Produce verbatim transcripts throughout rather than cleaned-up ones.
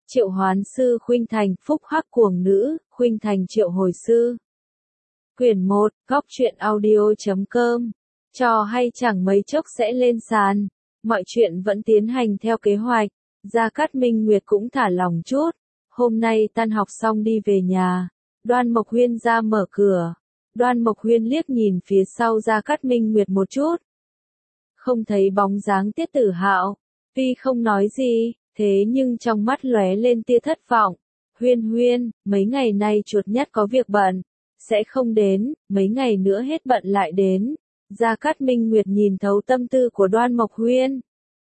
Triệu hoán sư khuynh thành, phúc hắc cuồng nữ, khuynh thành triệu hồi sư. Quyển một, góc truyện audio chấm com. Trò hay chẳng mấy chốc sẽ lên sàn. Mọi chuyện vẫn tiến hành theo kế hoạch. Gia Cát Minh Nguyệt cũng thả lòng chút. Hôm nay tan học xong đi về nhà. Đoan Mộc Huyên ra mở cửa. Đoan Mộc Huyên liếc nhìn phía sau Gia Cát Minh Nguyệt một chút. Không thấy bóng dáng Tiết Tử Hạo. Tuy không nói gì, thế nhưng trong mắt lóe lên tia thất vọng. Huyên Huyên, mấy ngày nay chuột nhắt có việc bận, sẽ không đến, mấy ngày nữa hết bận lại đến. Gia Cát Minh Nguyệt nhìn thấu tâm tư của Đoan Mộc Huyên.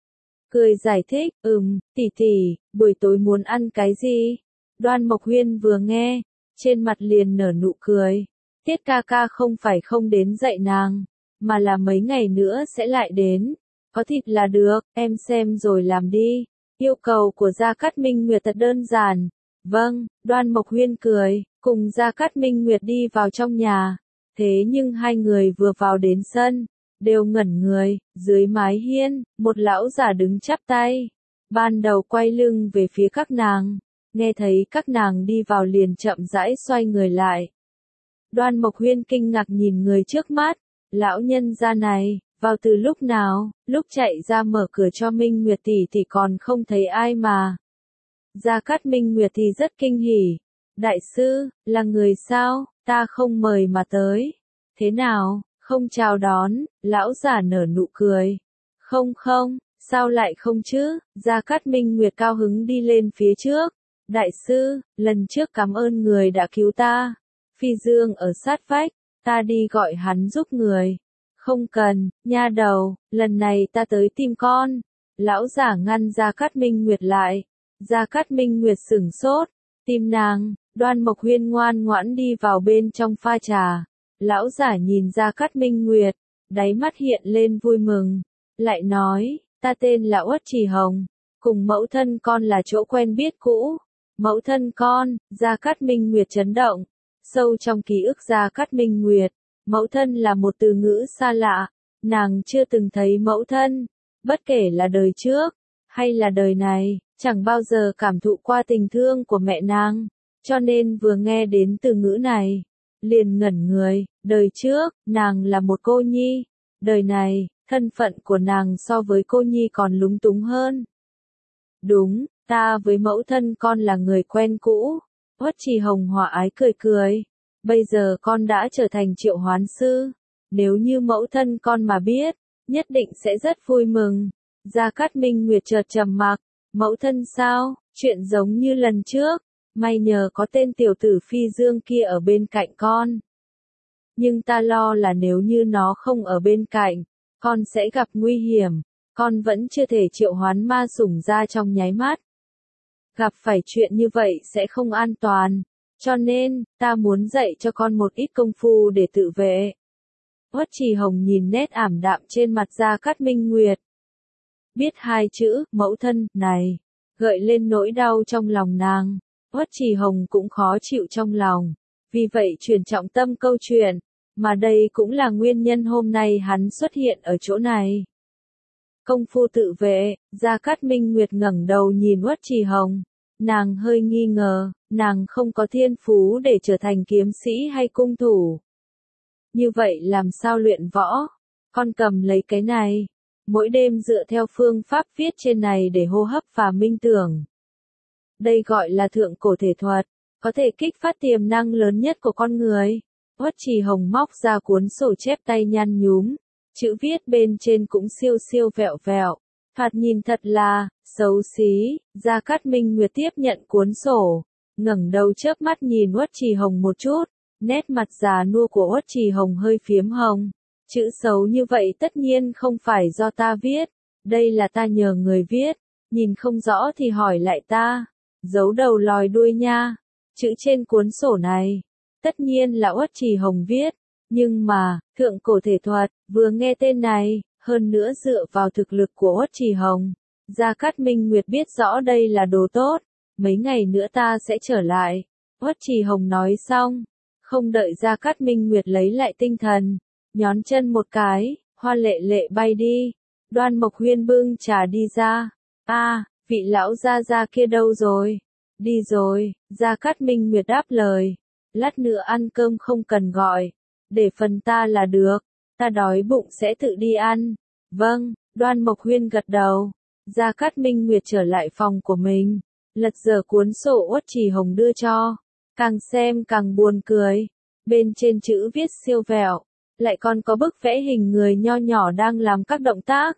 Cười giải thích, ừm, tỷ tỷ, buổi tối muốn ăn cái gì? Đoan Mộc Huyên vừa nghe, trên mặt liền nở nụ cười. Tiết ca ca không phải không đến dạy nàng, mà là mấy ngày nữa sẽ lại đến. Có thịt là được, em xem rồi làm đi. Yêu cầu của Gia Cát Minh Nguyệt thật đơn giản. Vâng, Đoan Mộc Huyên cười, cùng Gia Cát Minh Nguyệt đi vào trong nhà. Thế nhưng hai người vừa vào đến sân, đều ngẩn người, dưới mái hiên, một lão giả đứng chắp tay. Ban đầu quay lưng về phía các nàng, nghe thấy các nàng đi vào liền chậm rãi xoay người lại. Đoan Mộc Huyên kinh ngạc nhìn người trước mắt, lão nhân gia này, vào từ lúc nào, lúc chạy ra mở cửa cho Minh Nguyệt tỷ thì còn không thấy ai mà. Gia Cát Minh Nguyệt thì rất kinh hỉ. Đại sư, là người sao, ta không mời mà tới. Thế nào, không chào đón, lão giả nở nụ cười. Không không, sao lại không chứ, Gia Cát Minh Nguyệt cao hứng đi lên phía trước. Đại sư, lần trước cảm ơn người đã cứu ta. Phi Dương ở sát vách, ta đi gọi hắn giúp người. Không cần, nha đầu, lần này ta tới tìm con. Lão giả ngăn Gia Cát Minh Nguyệt lại. Gia Cát Minh Nguyệt sửng sốt. Tìm nàng, Đoan Mộc Huyên ngoan ngoãn đi vào bên trong pha trà. Lão giả nhìn Gia Cát Minh Nguyệt, đáy mắt hiện lên vui mừng. Lại nói, ta tên là Uất Trì Hồng, cùng mẫu thân con là chỗ quen biết cũ. Mẫu thân con, Gia Cát Minh Nguyệt chấn động. Sâu trong ký ức Gia Cát Minh Nguyệt, mẫu thân là một từ ngữ xa lạ, nàng chưa từng thấy mẫu thân, bất kể là đời trước, hay là đời này, chẳng bao giờ cảm thụ qua tình thương của mẹ nàng, cho nên vừa nghe đến từ ngữ này, liền ngẩn người. Đời trước, nàng là một cô nhi, đời này, thân phận của nàng so với cô nhi còn lúng túng hơn. Đúng, ta với mẫu thân con là người quen cũ. Uất Trì Hồng hòa ái cười cười. Bây giờ con đã trở thành triệu hoán sư. Nếu như mẫu thân con mà biết, nhất định sẽ rất vui mừng. Gia Cát Minh Nguyệt chợt trầm mặc. Mẫu thân sao, chuyện giống như lần trước. May nhờ có tên tiểu tử Phi Dương kia ở bên cạnh con. Nhưng ta lo là nếu như nó không ở bên cạnh, con sẽ gặp nguy hiểm. Con vẫn chưa thể triệu hoán ma sủng ra trong nháy mắt. Gặp phải chuyện như vậy sẽ không an toàn. Cho nên, ta muốn dạy cho con một ít công phu để tự vệ. Uất Trì Hồng nhìn nét ảm đạm trên mặt Gia Cát Minh Nguyệt. Biết hai chữ, mẫu thân, này, gợi lên nỗi đau trong lòng nàng. Uất Trì Hồng cũng khó chịu trong lòng. Vì vậy chuyển trọng tâm câu chuyện, mà đây cũng là nguyên nhân hôm nay hắn xuất hiện ở chỗ này. Công phu tự vệ, Gia Cát Minh Nguyệt ngẩng đầu nhìn Uất Trì Hồng. Nàng hơi nghi ngờ, nàng không có thiên phú để trở thành kiếm sĩ hay cung thủ. Như vậy làm sao luyện võ? Con cầm lấy cái này, mỗi đêm dựa theo phương pháp viết trên này để hô hấp và minh tưởng. Đây gọi là thượng cổ thể thuật, có thể kích phát tiềm năng lớn nhất của con người. Uất Trì Hồng móc ra cuốn sổ chép tay nhăn nhúm, chữ viết bên trên cũng siêu siêu vẹo vẹo, thoạt nhìn thật là xấu xí. Gia Cát Minh Nguyệt tiếp nhận cuốn sổ, ngẩng đầu chớp mắt nhìn Uất Trì Hồng một chút, nét mặt già nua của Uất Trì Hồng hơi phiếm hồng. Chữ xấu như vậy tất nhiên không phải do ta viết, đây là ta nhờ người viết, nhìn không rõ thì hỏi lại ta, giấu đầu lòi đuôi nha. Chữ trên cuốn sổ này, tất nhiên là Uất Trì Hồng viết, nhưng mà, thượng cổ thể thuật, vừa nghe tên này, hơn nữa dựa vào thực lực của Uất Trì Hồng, Gia Cát Minh Nguyệt biết rõ đây là đồ tốt, mấy ngày nữa ta sẽ trở lại. Uất Trì Hồng nói xong, không đợi Gia Cát Minh Nguyệt lấy lại tinh thần, nhón chân một cái, hoa lệ lệ bay đi. Đoan Mộc Huyên bưng trà đi ra. A, vị lão gia gia kia đâu rồi? Đi rồi, Gia Cát Minh Nguyệt đáp lời. Lát nữa ăn cơm không cần gọi. Để phần ta là được. Ta đói bụng sẽ tự đi ăn. Vâng, Đoan Mộc Huyên gật đầu. Gia Cát Minh Nguyệt trở lại phòng của mình. Lật dở cuốn sổ Uất Trì Hồng đưa cho. Càng xem càng buồn cười. Bên trên chữ viết siêu vẹo. Lại còn có bức vẽ hình người nho nhỏ đang làm các động tác.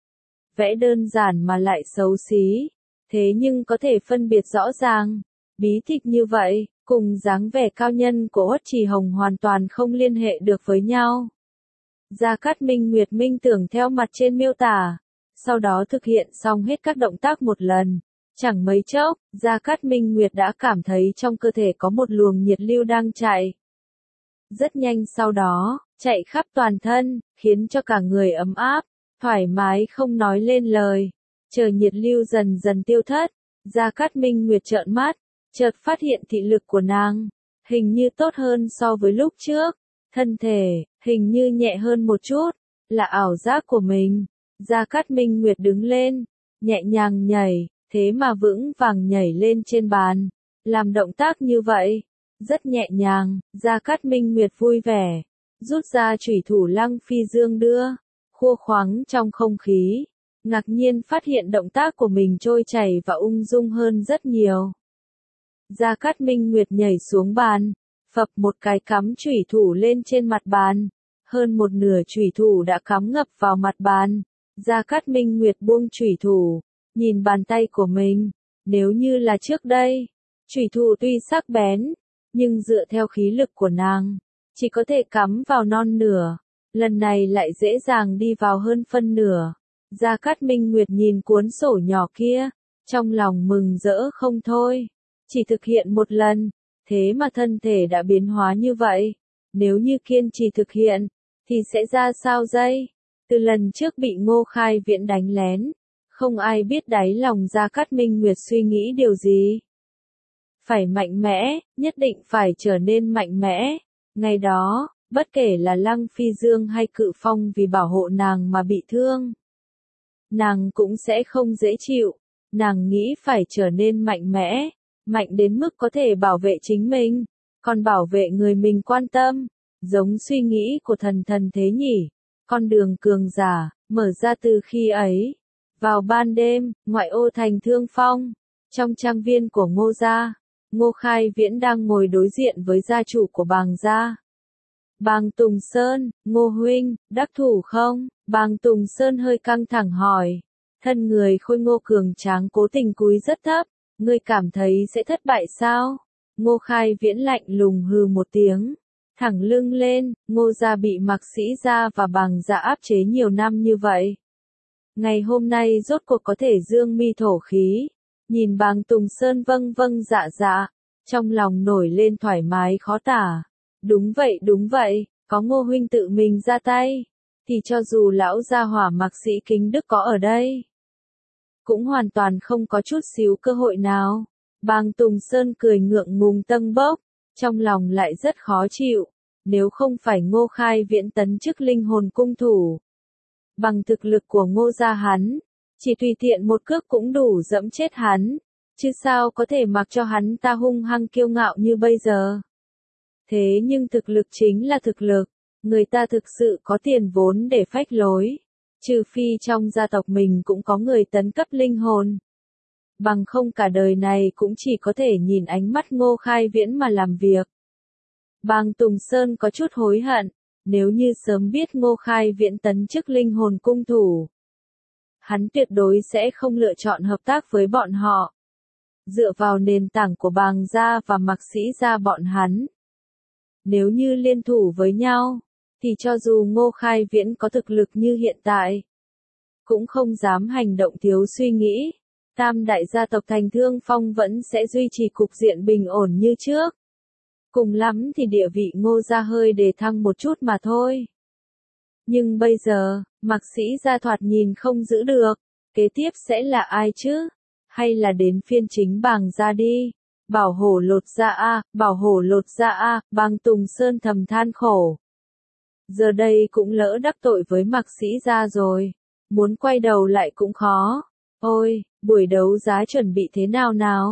Vẽ đơn giản mà lại xấu xí. Thế nhưng có thể phân biệt rõ ràng. Bí tịch như vậy, cùng dáng vẻ cao nhân của Uất Trì Hồng hoàn toàn không liên hệ được với nhau. Gia Cát Minh Nguyệt minh tưởng theo mặt trên miêu tả. Sau đó thực hiện xong hết các động tác một lần. Chẳng mấy chốc, Gia Cát Minh Nguyệt đã cảm thấy trong cơ thể có một luồng nhiệt lưu đang chạy. Rất nhanh sau đó, chạy khắp toàn thân, khiến cho cả người ấm áp, thoải mái không nói lên lời. Chờ nhiệt lưu dần dần tiêu thất, Gia Cát Minh Nguyệt trợn mắt, chợt phát hiện thị lực của nàng, hình như tốt hơn so với lúc trước. Thân thể, hình như nhẹ hơn một chút, là ảo giác của mình. Gia Cát Minh Nguyệt đứng lên, nhẹ nhàng nhảy, thế mà vững vàng nhảy lên trên bàn. Làm động tác như vậy, rất nhẹ nhàng, Gia Cát Minh Nguyệt vui vẻ, rút ra chủy thủ Lăng Phi Dương đưa, khua khoắng trong không khí, ngạc nhiên phát hiện động tác của mình trôi chảy và ung dung hơn rất nhiều. Gia Cát Minh Nguyệt nhảy xuống bàn, phập một cái cắm chủy thủ lên trên mặt bàn, hơn một nửa chủy thủ đã cắm ngập vào mặt bàn. Gia Cát Minh Nguyệt buông chủy thủ, nhìn bàn tay của mình, nếu như là trước đây, chủy thủ tuy sắc bén, nhưng dựa theo khí lực của nàng, chỉ có thể cắm vào non nửa, lần này lại dễ dàng đi vào hơn phân nửa. Gia Cát Minh Nguyệt nhìn cuốn sổ nhỏ kia, trong lòng mừng rỡ không thôi, chỉ thực hiện một lần, thế mà thân thể đã biến hóa như vậy, nếu như kiên trì thực hiện, thì sẽ ra sao đây? Từ lần trước bị Ngô Khai Viễn đánh lén, không ai biết đáy lòng Gia Cát Minh Nguyệt suy nghĩ điều gì. Phải mạnh mẽ, nhất định phải trở nên mạnh mẽ. Ngày đó, bất kể là Lăng Phi Dương hay Cự Phong vì bảo hộ nàng mà bị thương, nàng cũng sẽ không dễ chịu. Nàng nghĩ phải trở nên mạnh mẽ, mạnh đến mức có thể bảo vệ chính mình, còn bảo vệ người mình quan tâm, giống suy nghĩ của thần thần thế nhỉ. Con đường cường giả, mở ra từ khi ấy. Vào ban đêm, ngoại ô thành Thương Phong, trong trang viên của Ngô gia, Ngô Khai Viễn đang ngồi đối diện với gia chủ của Bàng gia. Bàng Tùng Sơn, Ngô huynh, đắc thủ không? Bàng Tùng Sơn hơi căng thẳng hỏi. Thân người khôi ngô cường tráng cố tình cúi rất thấp, ngươi cảm thấy sẽ thất bại sao? Ngô Khai Viễn lạnh lùng hừ một tiếng, thẳng lưng lên. Ngô gia bị Mạc Sĩ gia và Bàng gia áp chế nhiều năm như vậy, ngày hôm nay rốt cuộc có thể dương mi thổ khí. Nhìn Bàng Tùng Sơn vâng vâng dạ dạ, trong lòng nổi lên thoải mái khó tả. Đúng vậy đúng vậy, có Ngô huynh tự mình ra tay, thì cho dù lão gia hỏa Mạc Sĩ Kính Đức có ở đây, cũng hoàn toàn không có chút xíu cơ hội nào. Bàng Tùng Sơn cười ngượng ngùng tâng bốc, trong lòng lại rất khó chịu. Nếu không phải Ngô Khai Viễn tấn chức linh hồn cung thủ, bằng thực lực của Ngô gia hắn, chỉ tùy tiện một cước cũng đủ dẫm chết hắn, chứ sao có thể mặc cho hắn ta hung hăng kiêu ngạo như bây giờ. Thế nhưng thực lực chính là thực lực, người ta thực sự có tiền vốn để phách lối, trừ phi trong gia tộc mình cũng có người tấn cấp linh hồn. Bằng không cả đời này cũng chỉ có thể nhìn ánh mắt Ngô Khai Viễn mà làm việc. Bàng Tùng Sơn có chút hối hận, nếu như sớm biết Ngô Khai Viễn tấn chức linh hồn cung thủ, hắn tuyệt đối sẽ không lựa chọn hợp tác với bọn họ. Dựa vào nền tảng của Bàng gia và Mạc Sĩ gia bọn hắn, nếu như liên thủ với nhau, thì cho dù Ngô Khai Viễn có thực lực như hiện tại, cũng không dám hành động thiếu suy nghĩ. Tam đại gia tộc thành Thương Phong vẫn sẽ duy trì cục diện bình ổn như trước. Cùng lắm thì địa vị Ngô gia hơi đề thăng một chút mà thôi. Nhưng bây giờ, Mạc Sĩ gia thoạt nhìn không giữ được, kế tiếp sẽ là ai chứ? Hay là đến phiên chính Bàng gia đi? Bảo hổ lột ra a, bảo hổ lột ra a, Bàng Tùng Sơn thầm than khổ. Giờ đây cũng lỡ đắc tội với Mạc Sĩ gia rồi, muốn quay đầu lại cũng khó. Ôi, buổi đấu giá chuẩn bị thế nào nào?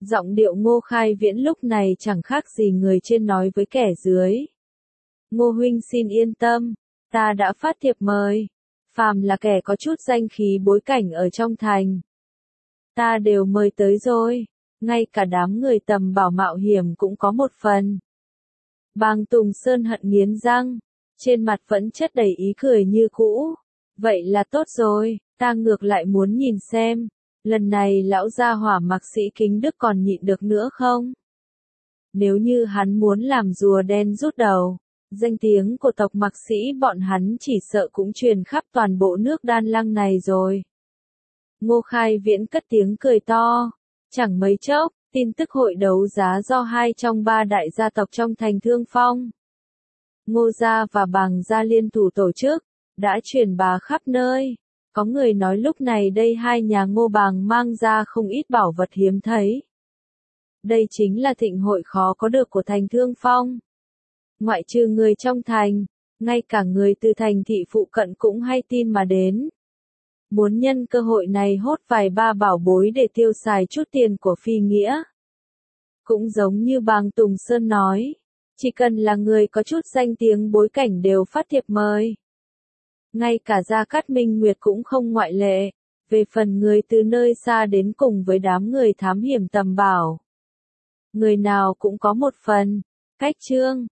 Giọng điệu Ngô Khai Viễn lúc này chẳng khác gì người trên nói với kẻ dưới. Ngô huynh xin yên tâm, ta đã phát thiệp mời. Phàm là kẻ có chút danh khí bối cảnh ở trong thành, ta đều mời tới rồi, ngay cả đám người tầm bảo mạo hiểm cũng có một phần. Bàng Tùng Sơn hận nghiến răng, trên mặt vẫn chất đầy ý cười như cũ. Vậy là tốt rồi, ta ngược lại muốn nhìn xem, lần này lão gia hỏa Mạc Sĩ Kính Đức còn nhịn được nữa không? Nếu như hắn muốn làm rùa đen rút đầu, danh tiếng của tộc Mạc Sĩ bọn hắn chỉ sợ cũng truyền khắp toàn bộ nước Đan Lăng này rồi. Ngô Khai Viễn cất tiếng cười to, chẳng mấy chốc, tin tức hội đấu giá do hai trong ba đại gia tộc trong thành Thương Phong, Ngô gia và Bàng gia liên thủ tổ chức, đã truyền bá khắp nơi. Có người nói lúc này đây hai nhà Ngô Bàng mang ra không ít bảo vật hiếm thấy. Đây chính là thịnh hội khó có được của thành Thương Phong. Ngoại trừ người trong thành, ngay cả người từ thành thị phụ cận cũng hay tin mà đến. Muốn nhân cơ hội này hốt vài ba bảo bối để tiêu xài chút tiền của phi nghĩa. Cũng giống như Bàng Tùng Sơn nói, chỉ cần là người có chút danh tiếng bối cảnh đều phát thiệp mời. Ngay cả Gia Cát Minh Nguyệt cũng không ngoại lệ, về phần người từ nơi xa đến cùng với đám người thám hiểm tầm bảo. Người nào cũng có một phần. Cách chương